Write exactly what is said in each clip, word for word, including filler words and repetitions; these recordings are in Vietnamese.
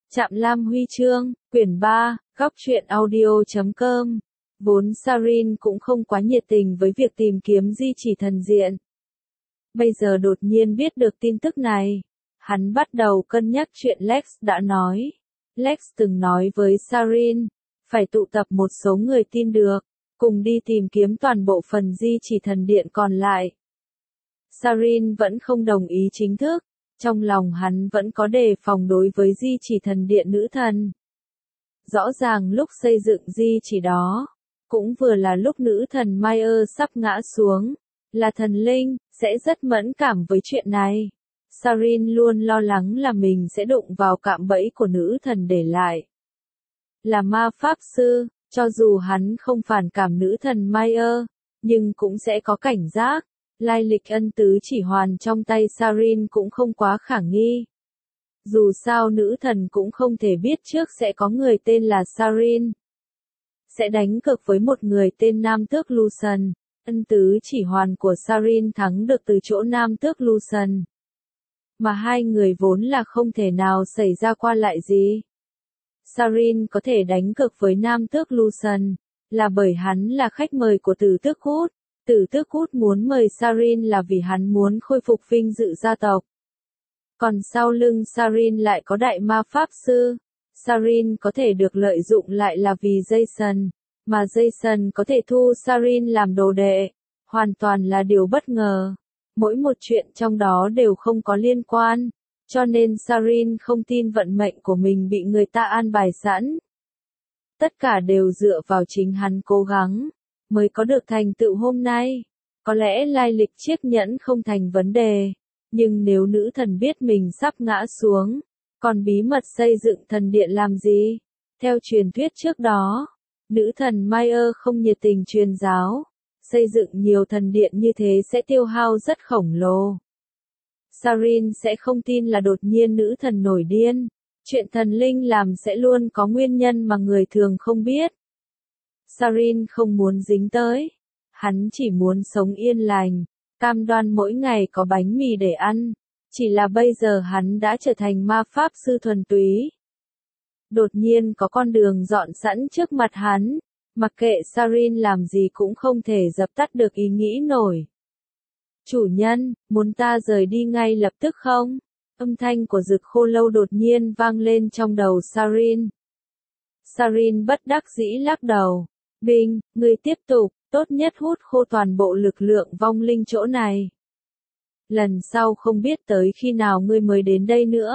Trạm Lam Huy chương, quyển ba, góc truyện audio chấm com. Vốn Sarin cũng không quá nhiệt tình với việc tìm kiếm di chỉ thần diện. Bây giờ đột nhiên biết được tin tức này, hắn bắt đầu cân nhắc chuyện Lex đã nói. Lex từng nói với Sarin, phải tụ tập một số người tin được, cùng đi tìm kiếm toàn bộ phần di chỉ thần điện còn lại. Sarin vẫn không đồng ý chính thức, trong lòng hắn vẫn có đề phòng đối với di chỉ thần điện nữ thần. Rõ ràng lúc xây dựng di chỉ đó, cũng vừa là lúc nữ thần Maia sắp ngã xuống, là thần linh, sẽ rất mẫn cảm với chuyện này. Sarin luôn lo lắng là mình sẽ đụng vào cạm bẫy của nữ thần để lại. Là ma pháp sư, cho dù hắn không phản cảm nữ thần Maia, nhưng cũng sẽ có cảnh giác. Lai lịch ân tứ chỉ hoàn trong tay Sarin cũng không quá khả nghi. Dù sao nữ thần cũng không thể biết trước sẽ có người tên là Sarin sẽ đánh cược với một người tên Nam Tước Lucian. Ân tứ chỉ hoàn của Sarin thắng được từ chỗ Nam Tước Lucian, mà hai người vốn là không thể nào xảy ra qua lại gì. Sarin có thể đánh cược với Nam Tước Lucian là bởi hắn là khách mời của Tử Tước Hút. Tử Tước Hút muốn mời Sarin là vì hắn muốn khôi phục vinh dự gia tộc. Còn sau lưng Sarin lại có đại ma pháp sư. Sarin có thể được lợi dụng lại là vì Jason, mà Jason có thể thu Sarin làm đồ đệ. Hoàn toàn là điều bất ngờ. Mỗi một chuyện trong đó đều không có liên quan, cho nên Sarin không tin vận mệnh của mình bị người ta an bài sẵn. Tất cả đều dựa vào chính hắn cố gắng, mới có được thành tựu hôm nay. Có lẽ lai lịch chiếc nhẫn không thành vấn đề, nhưng nếu nữ thần biết mình sắp ngã xuống, còn bí mật xây dựng thần điện làm gì? Theo truyền thuyết trước đó, nữ thần Maia không nhiệt tình truyền giáo, xây dựng nhiều thần điện như thế sẽ tiêu hao rất khổng lồ. Sarin sẽ không tin là đột nhiên nữ thần nổi điên, chuyện thần linh làm sẽ luôn có nguyên nhân mà người thường không biết. Sarin không muốn dính tới, hắn chỉ muốn sống yên lành, cam đoan mỗi ngày có bánh mì để ăn, chỉ là bây giờ hắn đã trở thành ma pháp sư thuần túy. Đột nhiên có con đường dọn sẵn trước mặt hắn, mặc kệ Sarin làm gì cũng không thể dập tắt được ý nghĩ nổi. Chủ nhân, muốn ta rời đi ngay lập tức không? Âm thanh của Dực Khô Lâu đột nhiên vang lên trong đầu Sarin. Sarin bất đắc dĩ lắc đầu. Binh, ngươi tiếp tục, tốt nhất hút khô toàn bộ lực lượng vong linh chỗ này. Lần sau không biết tới khi nào ngươi mới đến đây nữa.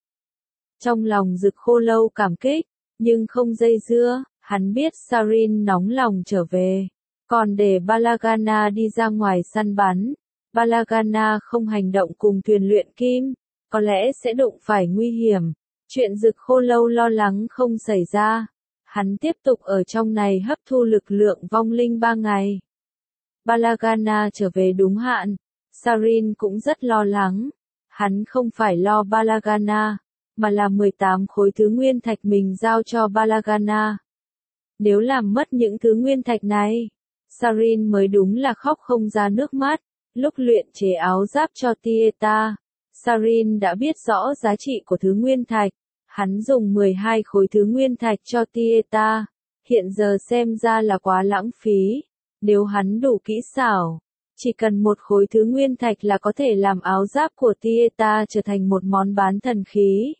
Trong lòng Dực Khô Lâu cảm kích, nhưng không dây dưa, hắn biết Sarin nóng lòng trở về, còn để Balagana đi ra ngoài săn bắn. Balagana không hành động cùng thuyền luyện kim, có lẽ sẽ đụng phải nguy hiểm. Chuyện Dực Khô Lâu lo lắng không xảy ra. Hắn tiếp tục ở trong này hấp thu lực lượng vong linh ba ngày. Balagana trở về đúng hạn. Sarin cũng rất lo lắng. Hắn không phải lo Balagana, mà là mười tám khối thứ nguyên thạch mình giao cho Balagana. Nếu làm mất những thứ nguyên thạch này, Sarin mới đúng là khóc không ra nước mắt. Lúc luyện chế áo giáp cho Tieta, Sarin đã biết rõ giá trị của thứ nguyên thạch. Hắn dùng mười hai khối thứ nguyên thạch cho Tieta, hiện giờ xem ra là quá lãng phí. Nếu hắn đủ kỹ xảo, chỉ cần một khối thứ nguyên thạch là có thể làm áo giáp của Tieta trở thành một món bán thần khí.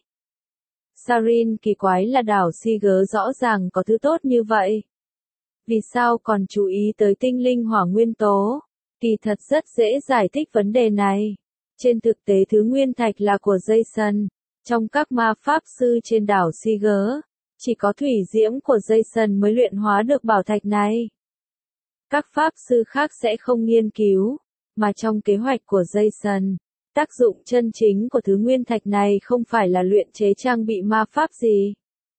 Sarin kỳ quái là đảo Siger rõ ràng có thứ tốt như vậy. Vì sao còn chú ý tới tinh linh hỏa nguyên tố? Kỳ thật rất dễ giải thích vấn đề này. Trên thực tế thứ nguyên thạch là của Jason. Trong các ma pháp sư trên đảo Siger, chỉ có thủy diễm của Jason mới luyện hóa được bảo thạch này. Các pháp sư khác sẽ không nghiên cứu, mà trong kế hoạch của Jason, tác dụng chân chính của thứ nguyên thạch này không phải là luyện chế trang bị ma pháp gì.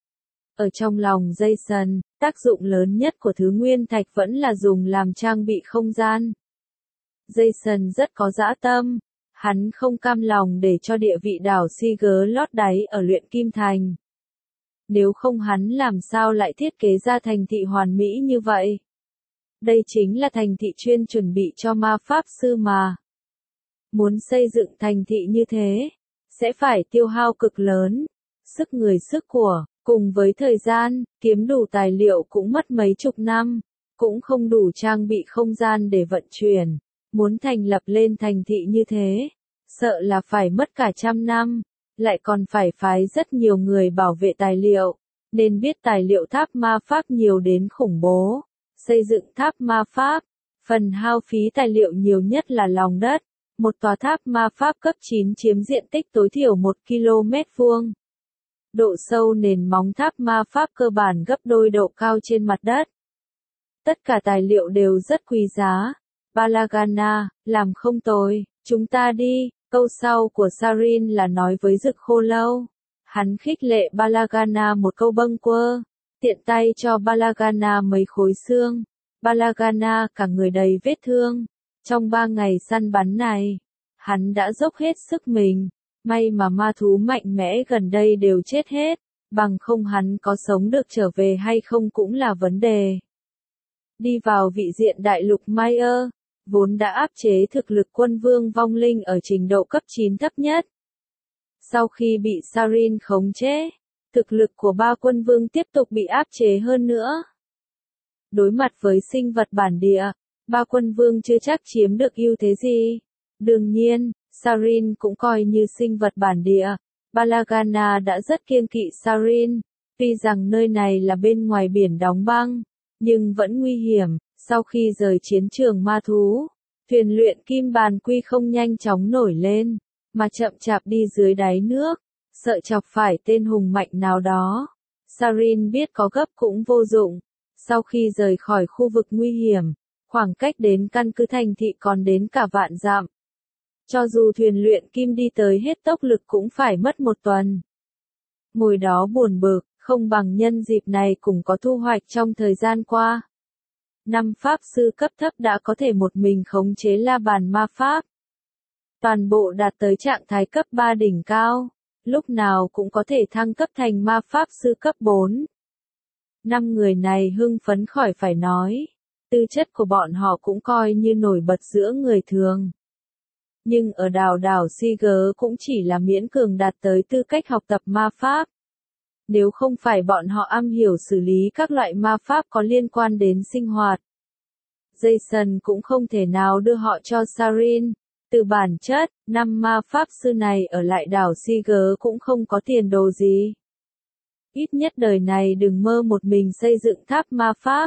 Ở trong lòng Jason, tác dụng lớn nhất của thứ nguyên thạch vẫn là dùng làm trang bị không gian. Jason rất có dã tâm. Hắn không cam lòng để cho địa vị đảo Siger lót đáy ở luyện kim thành. Nếu không hắn làm sao lại thiết kế ra thành thị hoàn mỹ như vậy? Đây chính là thành thị chuyên chuẩn bị cho ma pháp sư mà. Muốn xây dựng thành thị như thế, sẽ phải tiêu hao cực lớn. sức người sức của, cùng với thời gian, kiếm đủ tài liệu cũng mất mấy chục năm, cũng không đủ trang bị không gian để vận chuyển. Muốn thành lập lên thành thị như thế, sợ là phải mất cả trăm năm, lại còn phải phái rất nhiều người bảo vệ tài liệu, nên biết tài liệu tháp ma pháp nhiều đến khủng bố. Xây dựng tháp ma pháp, phần hao phí tài liệu nhiều nhất là lòng đất. Một tòa tháp ma pháp cấp chín chiếm diện tích tối thiểu một ki lô mét vuông. Độ sâu nền móng tháp ma pháp cơ bản gấp đôi độ cao trên mặt đất. Tất cả tài liệu đều rất quý giá. Balagana, làm không tồi, chúng ta đi. Câu sau của Sarin là nói với Dực Khô Lâu. Hắn khích lệ Balagana một câu bâng quơ, tiện tay cho Balagana mấy khối xương. Balagana cả người đầy vết thương. Trong ba ngày săn bắn này, hắn đã dốc hết sức mình. May mà ma thú mạnh mẽ gần đây đều chết hết, bằng không hắn có sống được trở về hay không cũng là vấn đề. Đi vào vị diện đại lục Maya, vốn đã áp chế thực lực quân vương vong linh ở trình độ cấp chín thấp nhất. Sau khi bị Sarin khống chế, thực lực của ba quân vương tiếp tục bị áp chế hơn nữa. Đối mặt với sinh vật bản địa, ba quân vương chưa chắc chiếm được ưu thế gì. Đương nhiên, Sarin cũng coi như sinh vật bản địa. Balagana đã rất kiêng kỵ Sarin, tuy rằng nơi này là bên ngoài biển đóng băng, nhưng vẫn nguy hiểm. Sau khi rời chiến trường ma thú, thuyền luyện kim bàn quy không nhanh chóng nổi lên, mà chậm chạp đi dưới đáy nước, sợ chọc phải tên hùng mạnh nào đó. Sarin biết có gấp cũng vô dụng. Sau khi rời khỏi khu vực nguy hiểm, khoảng cách đến căn cứ thành thị còn đến cả vạn dặm. Cho dù thuyền luyện kim đi tới hết tốc lực cũng phải mất một tuần. Ngồi đó buồn bực, không bằng nhân dịp này cũng có thu hoạch trong thời gian qua. Năm pháp sư cấp thấp đã có thể một mình khống chế la bàn ma pháp. Toàn bộ đạt tới trạng thái cấp ba đỉnh cao, lúc nào cũng có thể thăng cấp thành ma pháp sư cấp bốn. Năm người này hưng phấn khỏi phải nói, tư chất của bọn họ cũng coi như nổi bật giữa người thường. Nhưng ở đảo đảo Siger cũng chỉ là miễn cường đạt tới tư cách học tập ma pháp. Nếu không phải bọn họ am hiểu xử lý các loại ma pháp có liên quan đến sinh hoạt, Jason cũng không thể nào đưa họ cho Sarin. Từ bản chất, năm ma pháp sư này ở lại đảo Siger cũng không có tiền đồ gì. Ít nhất đời này đừng mơ một mình xây dựng tháp ma pháp.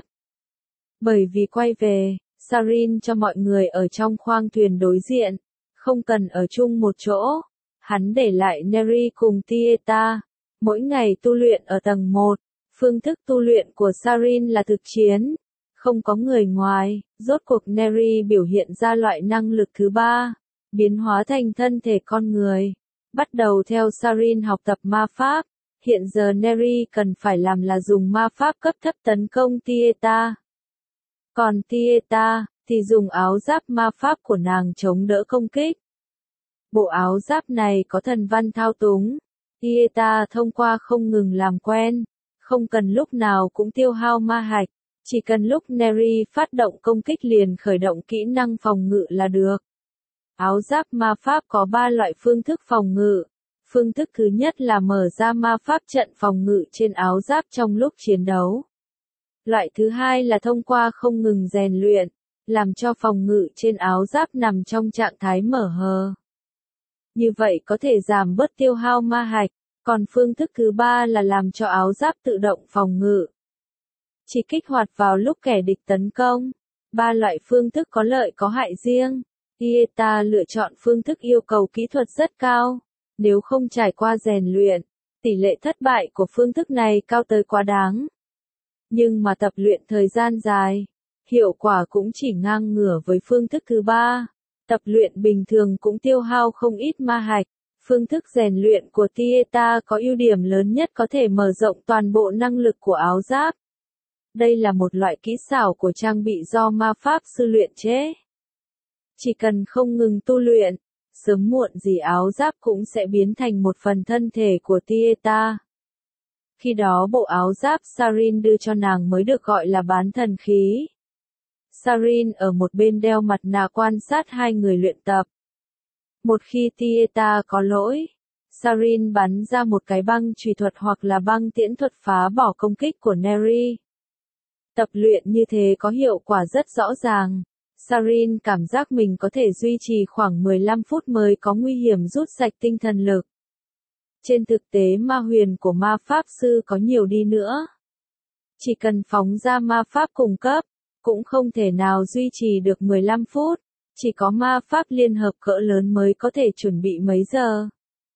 Bởi vì quay về, Sarin cho mọi người ở trong khoang thuyền đối diện, không cần ở chung một chỗ. Hắn để lại Neri cùng Tieta, mỗi ngày tu luyện ở tầng một. Phương thức tu luyện của Sarin là thực chiến, không có người ngoài. Rốt cuộc Neri biểu hiện ra loại năng lực thứ ba, biến hóa thành thân thể con người. Bắt đầu theo Sarin học tập ma pháp. Hiện giờ Neri cần phải làm là dùng ma pháp cấp thấp tấn công Tieta. Còn Tieta thì dùng áo giáp ma pháp của nàng chống đỡ công kích. Bộ áo giáp này có thần văn thao túng. Tieta thông qua không ngừng làm quen, không cần lúc nào cũng tiêu hao ma hạch, chỉ cần lúc Neri phát động công kích liền khởi động kỹ năng phòng ngự là được. Áo giáp ma pháp có ba loại phương thức phòng ngự. Phương thức thứ nhất là mở ra ma pháp trận phòng ngự trên áo giáp trong lúc chiến đấu. Loại thứ hai là thông qua không ngừng rèn luyện, làm cho phòng ngự trên áo giáp nằm trong trạng thái mở hờ. Như vậy có thể giảm bớt tiêu hao ma hạch. Còn phương thức thứ ba là làm cho áo giáp tự động phòng ngự, chỉ kích hoạt vào lúc kẻ địch tấn công. Ba loại phương thức có lợi có hại riêng. Tieta lựa chọn phương thức yêu cầu kỹ thuật rất cao. Nếu không trải qua rèn luyện, tỷ lệ thất bại của phương thức này cao tới quá đáng. Nhưng mà tập luyện thời gian dài, hiệu quả cũng chỉ ngang ngửa với phương thức thứ ba. Tập luyện bình thường cũng tiêu hao không ít ma hạch. Phương thức rèn luyện của Tieta có ưu điểm lớn nhất có thể mở rộng toàn bộ năng lực của áo giáp. Đây là một loại kỹ xảo của trang bị do ma pháp sư luyện chế. Chỉ cần không ngừng tu luyện, sớm muộn gì áo giáp cũng sẽ biến thành một phần thân thể của Tieta. Khi đó bộ áo giáp Sarin đưa cho nàng mới được gọi là bán thần khí. Sarin ở một bên đeo mặt nạ quan sát hai người luyện tập. Một khi Tieta có lỗi, Sarin bắn ra một cái băng chùy thuật hoặc là băng tiễn thuật phá bỏ công kích của Neri. Tập luyện như thế có hiệu quả rất rõ ràng. Sarin cảm giác mình có thể duy trì khoảng mười lăm phút mới có nguy hiểm rút sạch tinh thần lực. Trên thực tế ma huyền của ma pháp sư có nhiều đi nữa. Chỉ cần phóng ra ma pháp cùng cấp, cũng không thể nào duy trì được mười lăm phút. Chỉ có ma pháp liên hợp cỡ lớn mới có thể chuẩn bị mấy giờ.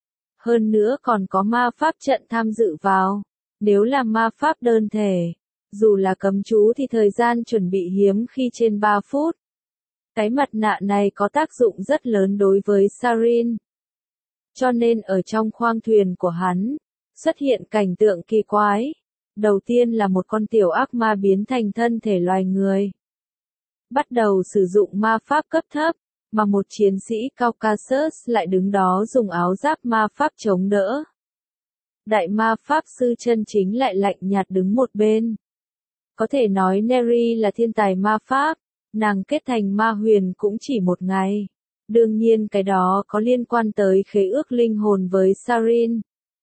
Hơn nữa còn có ma pháp trận tham dự vào. Nếu là ma pháp đơn thể, dù là cấm chú thì thời gian chuẩn bị hiếm khi trên ba phút. Cái mặt nạ này có tác dụng rất lớn đối với Sarin. Cho nên ở trong khoang thuyền của hắn, xuất hiện cảnh tượng kỳ quái. Đầu tiên là một con tiểu ác ma biến thành thân thể loài người. Bắt đầu sử dụng ma pháp cấp thấp, mà một chiến sĩ Caucasus lại đứng đó dùng áo giáp ma pháp chống đỡ. Đại ma pháp sư chân chính lại lạnh nhạt đứng một bên. Có thể nói Neri là thiên tài ma pháp, nàng kết thành ma huyền cũng chỉ một ngày. Đương nhiên cái đó có liên quan tới khế ước linh hồn với Sarin.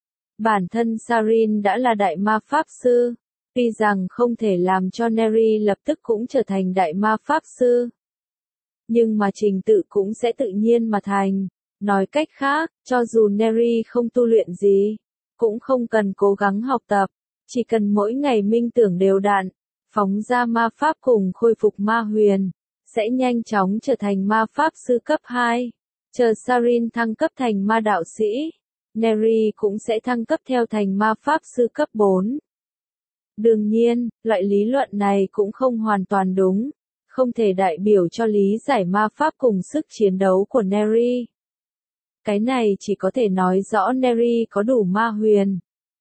Bản thân Sarin đã là đại ma pháp sư, tuy rằng không thể làm cho Neri lập tức cũng trở thành đại ma pháp sư. Nhưng mà trình tự cũng sẽ tự nhiên mà thành. Nói cách khác, cho dù Neri không tu luyện gì, cũng không cần cố gắng học tập, chỉ cần mỗi ngày minh tưởng đều đặn, phóng ra ma pháp cùng khôi phục ma huyền, sẽ nhanh chóng trở thành ma pháp sư cấp hai. Chờ Sarin thăng cấp thành ma đạo sĩ, Neri cũng sẽ thăng cấp theo thành ma pháp sư cấp bốn. Đương nhiên, loại lý luận này cũng không hoàn toàn đúng, không thể đại biểu cho lý giải ma pháp cùng sức chiến đấu của Neri. Cái này chỉ có thể nói rõ Neri có đủ ma huyền.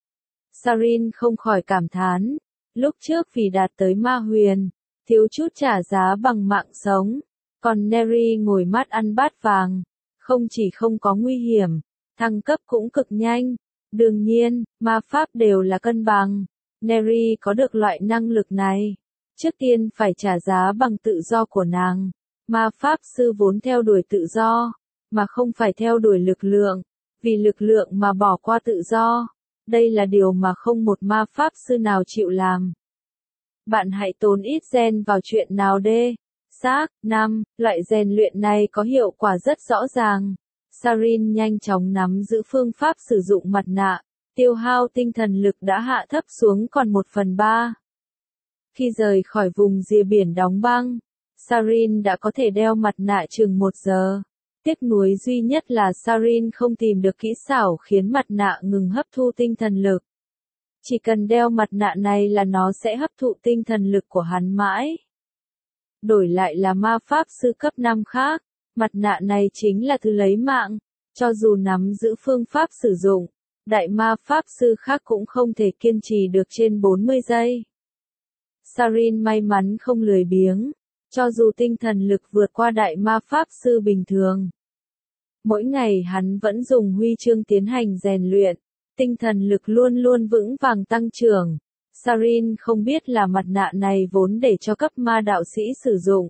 Sarin không khỏi cảm thán, lúc trước vì đạt tới ma huyền, thiếu chút trả giá bằng mạng sống, còn Neri ngồi mắt ăn bát vàng, không chỉ không có nguy hiểm, thăng cấp cũng cực nhanh. Đương nhiên, ma pháp đều là cân bằng, Neri có được loại năng lực này, trước tiên phải trả giá bằng tự do của nàng. Ma pháp sư vốn theo đuổi tự do, mà không phải theo đuổi lực lượng, vì lực lượng mà bỏ qua tự do. Đây là điều mà không một ma pháp sư nào chịu làm. Bạn hãy tốn ít gen vào chuyện nào đê. Xác, năm, loại rèn luyện này có hiệu quả rất rõ ràng. Sarin nhanh chóng nắm giữ phương pháp sử dụng mặt nạ, tiêu hao tinh thần lực đã hạ thấp xuống còn một phần ba. Khi rời khỏi vùng rìa biển đóng băng, Sarin đã có thể đeo mặt nạ chừng một giờ. Tiếc nuối duy nhất là Sarin không tìm được kỹ xảo khiến mặt nạ ngừng hấp thu tinh thần lực. Chỉ cần đeo mặt nạ này là nó sẽ hấp thụ tinh thần lực của hắn mãi. Đổi lại là ma pháp sư cấp năm khác, mặt nạ này chính là thứ lấy mạng, cho dù nắm giữ phương pháp sử dụng, đại ma pháp sư khác cũng không thể kiên trì được trên bốn mươi giây. Sarin may mắn không lười biếng, cho dù tinh thần lực vượt qua đại ma pháp sư bình thường. Mỗi ngày hắn vẫn dùng huy chương tiến hành rèn luyện, tinh thần lực luôn luôn vững vàng tăng trưởng. Sarin không biết là mặt nạ này vốn để cho cấp ma đạo sĩ sử dụng.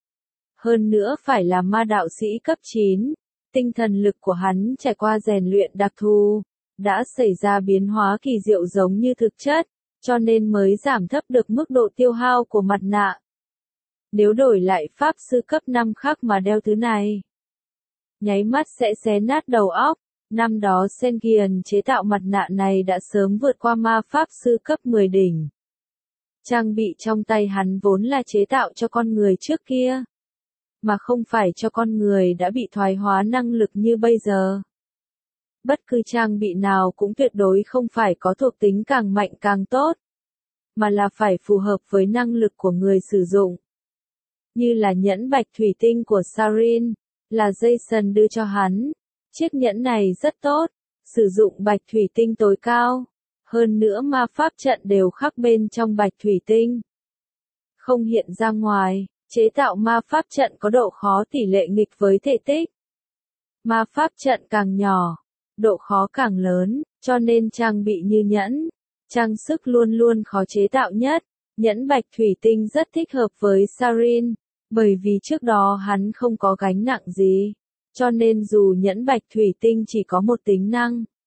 Hơn nữa phải là ma đạo sĩ cấp chín, tinh thần lực của hắn trải qua rèn luyện đặc thù, đã xảy ra biến hóa kỳ diệu giống như thực chất, cho nên mới giảm thấp được mức độ tiêu hao của mặt nạ. Nếu đổi lại pháp sư cấp năm khác mà đeo thứ này, nháy mắt sẽ xé nát đầu óc. Năm đó Sengian chế tạo mặt nạ này đã sớm vượt qua ma pháp sư cấp mười đỉnh. Trang bị trong tay hắn vốn là chế tạo cho con người trước kia, mà không phải cho con người đã bị thoái hóa năng lực như bây giờ. Bất cứ trang bị nào cũng tuyệt đối không phải có thuộc tính càng mạnh càng tốt, mà là phải phù hợp với năng lực của người sử dụng. Như là nhẫn bạch thủy tinh của Sarin, là Jason đưa cho hắn. Chiếc nhẫn này rất tốt, sử dụng bạch thủy tinh tối cao. Hơn nữa ma pháp trận đều khắc bên trong bạch thủy tinh, không hiện ra ngoài. Chế tạo ma pháp trận có độ khó tỷ lệ nghịch với thể tích. Ma pháp trận càng nhỏ, độ khó càng lớn, cho nên trang bị như nhẫn, trang sức luôn luôn khó chế tạo nhất. Nhẫn bạch thủy tinh rất thích hợp với Sarin, bởi vì trước đó hắn không có gánh nặng gì, cho nên dù nhẫn bạch thủy tinh chỉ có một tính năng,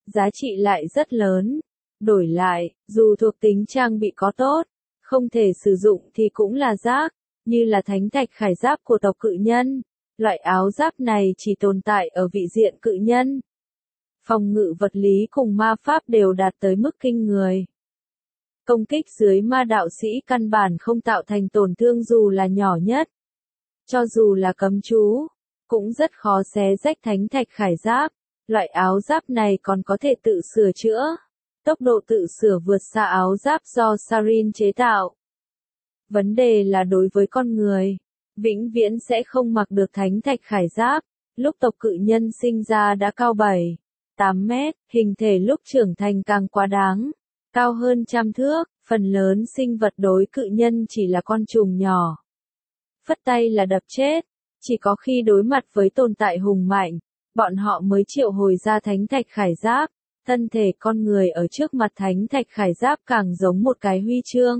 giá trị lại rất lớn. Đổi lại, dù thuộc tính trang bị có tốt, không thể sử dụng thì cũng là rác, như là thánh thạch khải giáp của tộc cự nhân. Loại áo giáp này chỉ tồn tại ở vị diện cự nhân. Phòng ngự vật lý cùng ma pháp đều đạt tới mức kinh người. Công kích dưới ma đạo sĩ căn bản không tạo thành tổn thương dù là nhỏ nhất. Cho dù là cấm chú, cũng rất khó xé rách thánh thạch khải giáp. Loại áo giáp này còn có thể tự sửa chữa. Tốc độ tự sửa vượt xa áo giáp do Sarin chế tạo. Vấn đề là đối với con người, vĩnh viễn sẽ không mặc được thánh thạch khải giáp. Lúc tộc cự nhân sinh ra đã cao bảy, tám mét, hình thể lúc trưởng thành càng quá đáng, cao hơn trăm thước, phần lớn sinh vật đối cự nhân chỉ là con trùng nhỏ. Phất tay là đập chết, chỉ có khi đối mặt với tồn tại hùng mạnh, bọn họ mới triệu hồi ra thánh thạch khải giáp. Thân thể con người ở trước mặt thánh thạch khải giáp càng giống một cái huy chương.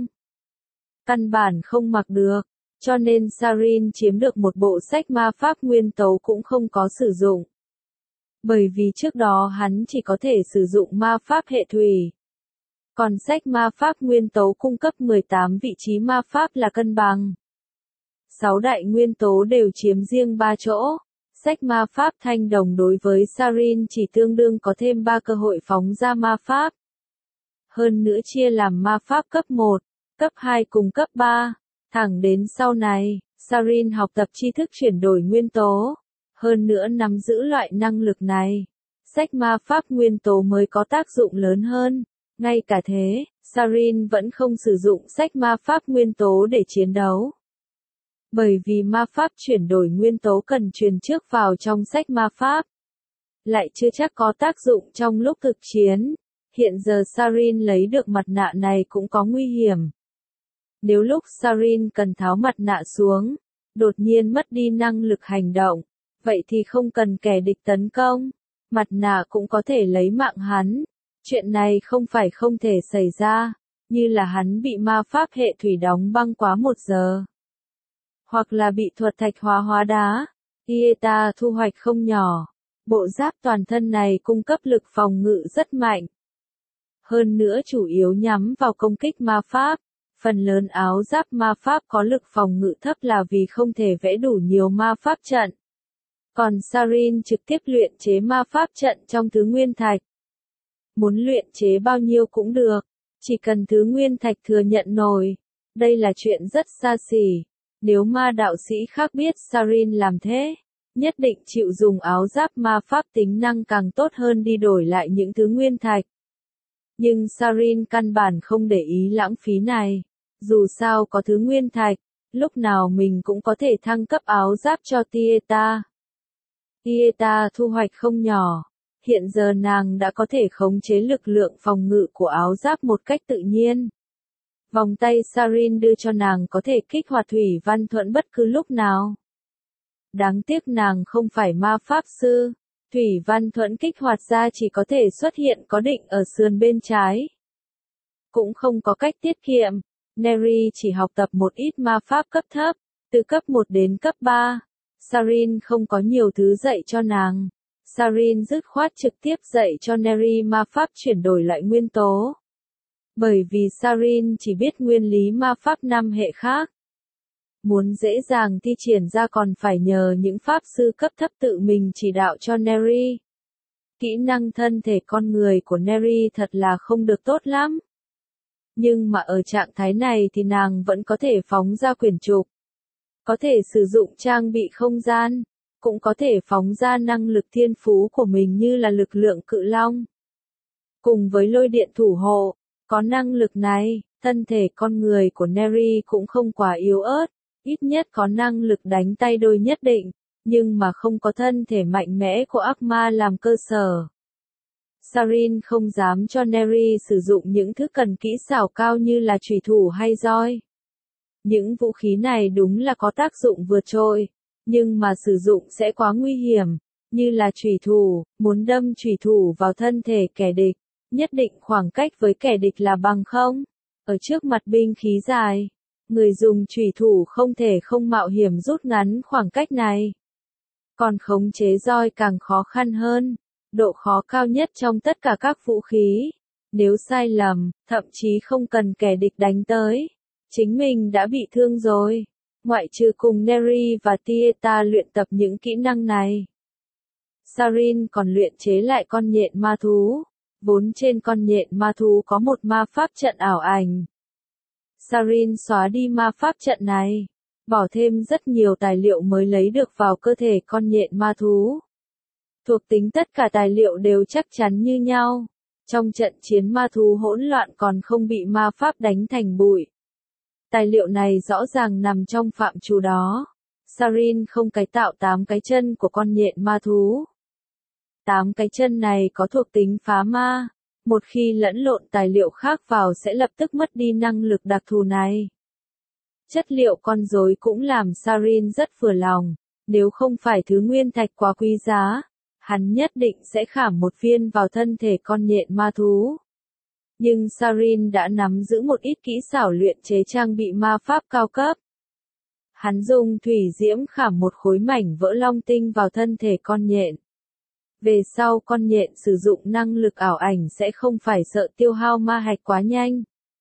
Căn bản không mặc được, cho nên Sarin chiếm được một bộ sách ma pháp nguyên tấu cũng không có sử dụng. Bởi vì trước đó hắn chỉ có thể sử dụng ma pháp hệ thủy. Còn sách ma pháp nguyên tấu cung cấp mười tám vị trí ma pháp là cân bằng. sáu đại nguyên tố đều chiếm riêng ba chỗ. Sách ma pháp thanh đồng đối với Sarin chỉ tương đương có thêm ba cơ hội phóng ra ma pháp. Hơn nữa chia làm ma pháp cấp một, cấp hai cùng cấp ba. Thẳng đến sau này, Sarin học tập tri thức chuyển đổi nguyên tố. Hơn nữa nắm giữ loại năng lực này, sách ma pháp nguyên tố mới có tác dụng lớn hơn. Ngay cả thế, Sarin vẫn không sử dụng sách ma pháp nguyên tố để chiến đấu. Bởi vì ma pháp chuyển đổi nguyên tố cần truyền trước vào trong sách ma pháp. Lại chưa chắc có tác dụng trong lúc thực chiến. Hiện giờ Sarin lấy được mặt nạ này cũng có nguy hiểm. Nếu lúc Sarin cần tháo mặt nạ xuống, đột nhiên mất đi năng lực hành động, vậy thì không cần kẻ địch tấn công, mặt nạ cũng có thể lấy mạng hắn. Chuyện này không phải không thể xảy ra, như là hắn bị ma pháp hệ thủy đóng băng quá một giờ. Hoặc là bị thuật thạch hóa hóa đá. Ieta thu hoạch không nhỏ. Bộ giáp toàn thân này cung cấp lực phòng ngự rất mạnh. Hơn nữa chủ yếu nhắm vào công kích ma pháp. Phần lớn áo giáp ma pháp có lực phòng ngự thấp là vì không thể vẽ đủ nhiều ma pháp trận. Còn Sarin trực tiếp luyện chế ma pháp trận trong thứ nguyên thạch. Muốn luyện chế bao nhiêu cũng được, chỉ cần thứ nguyên thạch thừa nhận nổi. Đây là chuyện rất xa xỉ. Nếu ma đạo sĩ khác biết Sarin làm thế, nhất định chịu dùng áo giáp ma pháp tính năng càng tốt hơn đi đổi lại những thứ nguyên thạch. Nhưng Sarin căn bản không để ý lãng phí này. Dù sao có thứ nguyên thạch, lúc nào mình cũng có thể thăng cấp áo giáp cho Tieta. Tieta thu hoạch không nhỏ. Hiện giờ nàng đã có thể khống chế lực lượng phòng ngự của áo giáp một cách tự nhiên. Vòng tay Sarin đưa cho nàng có thể kích hoạt thủy văn thuẫn bất cứ lúc nào. Đáng tiếc nàng không phải ma pháp sư. Thủy văn thuẫn kích hoạt ra chỉ có thể xuất hiện có định ở sườn bên trái. Cũng không có cách tiết kiệm. Neri chỉ học tập một ít ma pháp cấp thấp, từ cấp một đến cấp ba. Sarin không có nhiều thứ dạy cho nàng. Sarin dứt khoát trực tiếp dạy cho Neri ma pháp chuyển đổi lại nguyên tố. Bởi vì Sarin chỉ biết nguyên lý ma pháp năm hệ khác. Muốn dễ dàng thi triển ra còn phải nhờ những pháp sư cấp thấp tự mình chỉ đạo cho Neri. Kỹ năng thân thể con người của Neri thật là không được tốt lắm. Nhưng mà ở trạng thái này thì nàng vẫn có thể phóng ra quyển trục. Có thể sử dụng trang bị không gian. Cũng có thể phóng ra năng lực thiên phú của mình như là lực lượng cự long. Cùng với lôi điện thủ hộ, có năng lực này, thân thể con người của Neri cũng không quá yếu ớt. Ít nhất có năng lực đánh tay đôi nhất định, nhưng mà không có thân thể mạnh mẽ của ác ma làm cơ sở. Sarin không dám cho Neri sử dụng những thứ cần kỹ xảo cao như là chùy thủ hay roi. Những vũ khí này đúng là có tác dụng vượt trội, nhưng mà sử dụng sẽ quá nguy hiểm, như là chùy thủ, muốn đâm chùy thủ vào thân thể kẻ địch, nhất định khoảng cách với kẻ địch là bằng không. Ở trước mặt binh khí dài, người dùng chùy thủ không thể không mạo hiểm rút ngắn khoảng cách này. Còn khống chế roi càng khó khăn hơn. độ khó cao nhất trong tất cả các vũ khí. Nếu sai lầm, thậm chí không cần kẻ địch đánh tới, chính mình đã bị thương rồi. Ngoại trừ cùng Neri và Tieta luyện tập những kỹ năng này, Sarin còn luyện chế lại con nhện ma thú. Vốn trên con nhện ma thú có một ma pháp trận ảo ảnh. Sarin xóa đi ma pháp trận này, bỏ thêm rất nhiều tài liệu mới lấy được vào cơ thể con nhện ma thú. Thuộc tính tất cả tài liệu đều chắc chắn như nhau. Trong trận chiến ma thú hỗn loạn còn không bị ma pháp đánh thành bụi. Tài liệu này rõ ràng nằm trong phạm trù đó. Sarin không cải tạo tám cái chân của con nhện ma thú. Tám cái chân này có thuộc tính phá ma. Một khi lẫn lộn tài liệu khác vào sẽ lập tức mất đi năng lực đặc thù này. Chất liệu con rối cũng làm Sarin rất vừa lòng. Nếu không phải thứ nguyên thạch quá quý giá, hắn nhất định sẽ khảm một viên vào thân thể con nhện ma thú. Nhưng Sarin đã nắm giữ một ít kỹ xảo luyện chế trang bị ma pháp cao cấp. Hắn dùng thủy diễm khảm một khối mảnh vỡ long tinh vào thân thể con nhện. Về sau con nhện sử dụng năng lực ảo ảnh sẽ không phải sợ tiêu hao ma hạch quá nhanh.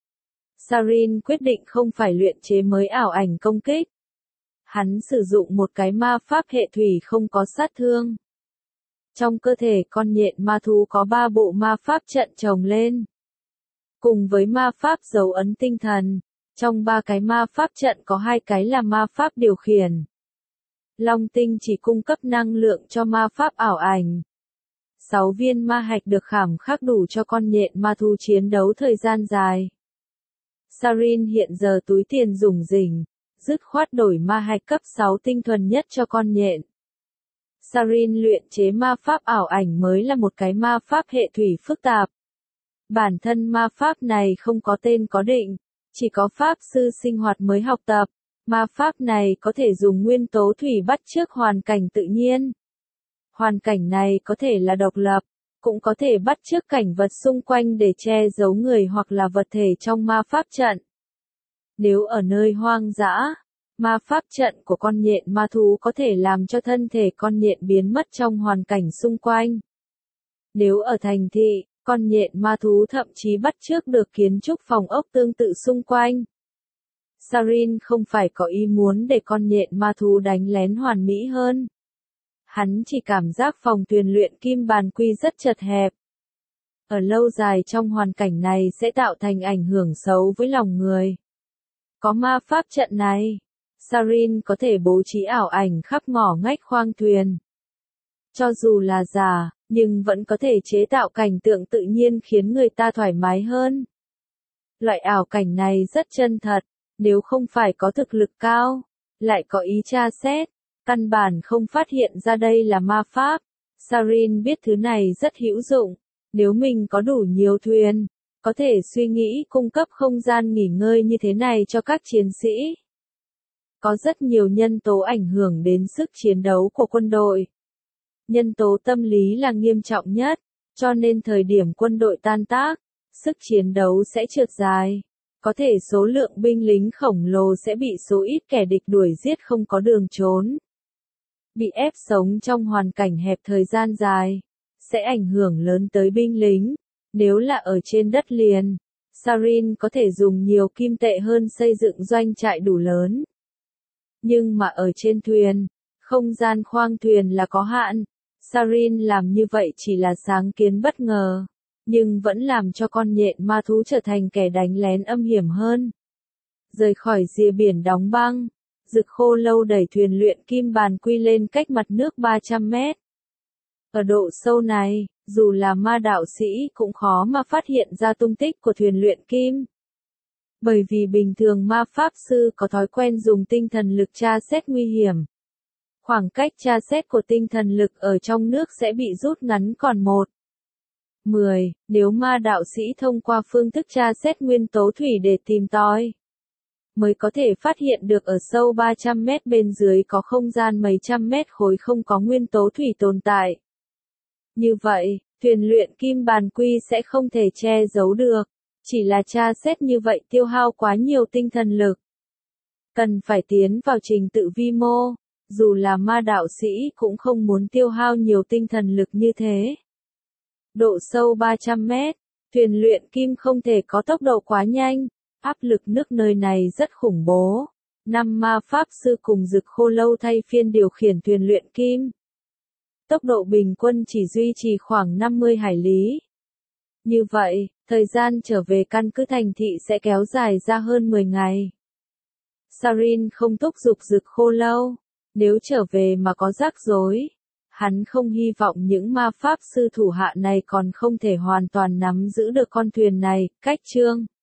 Sarin quyết định không phải luyện chế mới ảo ảnh công kích. Hắn sử dụng một cái ma pháp hệ thủy không có sát thương. Trong cơ thể con nhện ma thú có ba bộ ma pháp trận chồng lên. Cùng với ma pháp dấu ấn tinh thần, trong ba cái ma pháp trận có hai cái là ma pháp điều khiển. Long tinh chỉ cung cấp năng lượng cho ma pháp ảo ảnh. Sáu viên ma hạch được khảm khắc đủ cho con nhện ma thú chiến đấu thời gian dài. Sarin hiện giờ túi tiền rủng rỉnh, dứt khoát đổi ma hạch cấp sáu tinh thuần nhất cho con nhện. Sarin luyện chế ma pháp ảo ảnh mới là một cái ma pháp hệ thủy phức tạp. Bản thân ma pháp này không có tên có định, chỉ có pháp sư sinh hoạt mới học tập. Ma pháp này có thể dùng nguyên tố thủy bắt chước hoàn cảnh tự nhiên. Hoàn cảnh này có thể là độc lập, cũng có thể bắt chước cảnh vật xung quanh để che giấu người hoặc là vật thể trong ma pháp trận. Nếu ở nơi hoang dã, ma pháp trận của con nhện ma thú có thể làm cho thân thể con nhện biến mất trong hoàn cảnh xung quanh. Nếu ở thành thị, con nhện ma thú thậm chí bắt chước được kiến trúc phòng ốc tương tự xung quanh. Sarin không phải có ý muốn để con nhện ma thú đánh lén hoàn mỹ hơn. Hắn chỉ cảm giác phòng thuyền luyện kim bàn quy rất chật hẹp. Ở lâu dài trong hoàn cảnh này sẽ tạo thành ảnh hưởng xấu với lòng người. Có ma pháp trận này, Sarin có thể bố trí ảo ảnh khắp ngõ ngách khoang thuyền. Cho dù là giả, nhưng vẫn có thể chế tạo cảnh tượng tự nhiên khiến người ta thoải mái hơn. Loại ảo cảnh này rất chân thật, nếu không phải có thực lực cao, lại có ý tra xét, căn bản không phát hiện ra đây là ma pháp. Sarin biết thứ này rất hữu dụng, nếu mình có đủ nhiều thuyền, có thể suy nghĩ cung cấp không gian nghỉ ngơi như thế này cho các chiến sĩ. Có rất nhiều nhân tố ảnh hưởng đến sức chiến đấu của quân đội. Nhân tố tâm lý là nghiêm trọng nhất, cho nên thời điểm quân đội tan tác, sức chiến đấu sẽ trượt dài. Có thể số lượng binh lính khổng lồ sẽ bị số ít kẻ địch đuổi giết không có đường trốn. Bị ép sống trong hoàn cảnh hẹp thời gian dài, sẽ ảnh hưởng lớn tới binh lính. Nếu là ở trên đất liền, Sarin có thể dùng nhiều kim tệ hơn xây dựng doanh trại đủ lớn. Nhưng mà ở trên thuyền, không gian khoang thuyền là có hạn. Sarin làm như vậy chỉ là sáng kiến bất ngờ, nhưng vẫn làm cho con nhện ma thú trở thành kẻ đánh lén âm hiểm hơn. Rời khỏi rìa biển đóng băng, Dực Khô Lâu đẩy thuyền luyện kim bàn quy lên cách mặt nước ba trăm mét. Ở độ sâu này, dù là ma đạo sĩ cũng khó mà phát hiện ra tung tích của thuyền luyện kim. Bởi vì bình thường ma pháp sư có thói quen dùng tinh thần lực tra xét nguy hiểm. Khoảng cách tra xét của tinh thần lực ở trong nước sẽ bị rút ngắn còn một. mười. Nếu ma đạo sĩ thông qua phương thức tra xét nguyên tố thủy để tìm tòi, mới có thể phát hiện được ở sâu ba trăm mét bên dưới có không gian mấy trăm mét khối không có nguyên tố thủy tồn tại. Như vậy, thuyền luyện kim bàn quy sẽ không thể che giấu được, chỉ là tra xét như vậy tiêu hao quá nhiều tinh thần lực. Cần phải tiến vào trình tự vi mô, dù là ma đạo sĩ cũng không muốn tiêu hao nhiều tinh thần lực như thế. Độ sâu ba trăm mét. Thuyền luyện kim không thể có tốc độ quá nhanh. Áp lực nước nơi này rất khủng bố. Năm ma pháp sư cùng Dực Khô Lâu thay phiên điều khiển thuyền luyện kim. Tốc độ bình quân chỉ duy trì khoảng năm mươi hải lý. Như vậy, thời gian trở về căn cứ thành thị sẽ kéo dài ra hơn mười ngày. Sarin không thúc giục Dực Khô Lâu. Nếu trở về mà có rắc rối, hắn không hy vọng những ma pháp sư thủ hạ này còn không thể hoàn toàn nắm giữ được con thuyền này. Cách chương